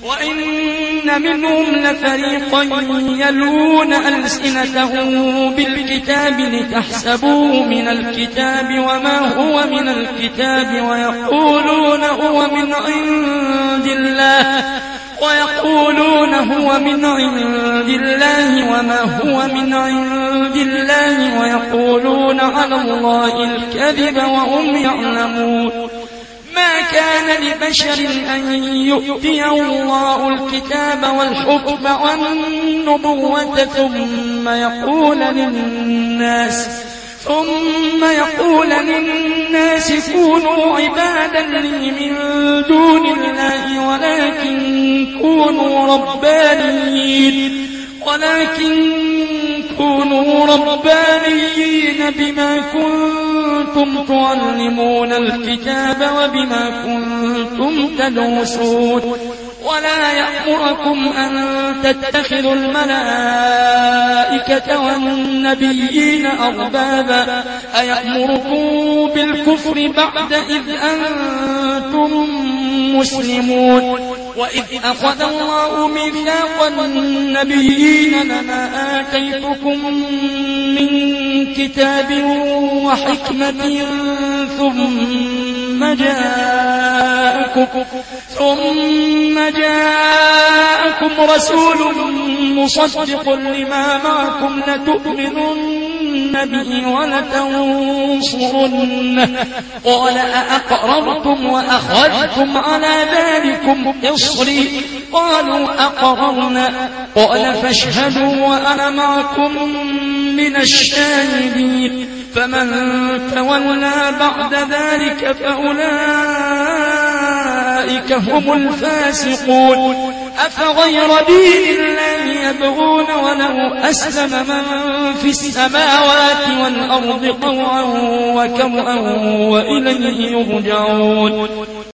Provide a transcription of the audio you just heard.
وإن منهم لفريقا يلوون ألسنتهم بالكتاب لتحسبوه من الكتاب وما هو من الكتاب ويقولون هو من عند الله وما هو من عند الله ويقولون على الله الكذب وهم يعلمون. ما كان لبشر أن يؤتيه الله الكتاب والحكم والنبوة ثم يقول للناس كونوا عبادا لي من دون الله ولكن كونوا ربانيين بما كنتم تعلمون الكتاب وبما كنتم تدرسون. ولا يأمركم أن تتخذوا الملائكة والنبيين أربابا أيأمركم بالكفر بعد إذ أنتم مسلمون. وإذ أخذ الله ميثاق النبيين لما آتيتكم من كتاب وحكمة ثم جاءكم رسول مصدق لما معكم لتؤمنن به ولتنصرنه قال أأقررتم وأخذتم على ذلكم إصري قالوا أقررنا قال فاشهدوا وأنا معكم من الشاهدين. فمن تولى بعد ذلك فأولئك هم الفاسقون. أفغير دين الله يبغون وله أسلم من في السماوات والأرض طوعا وكرها وإليه يرجعون.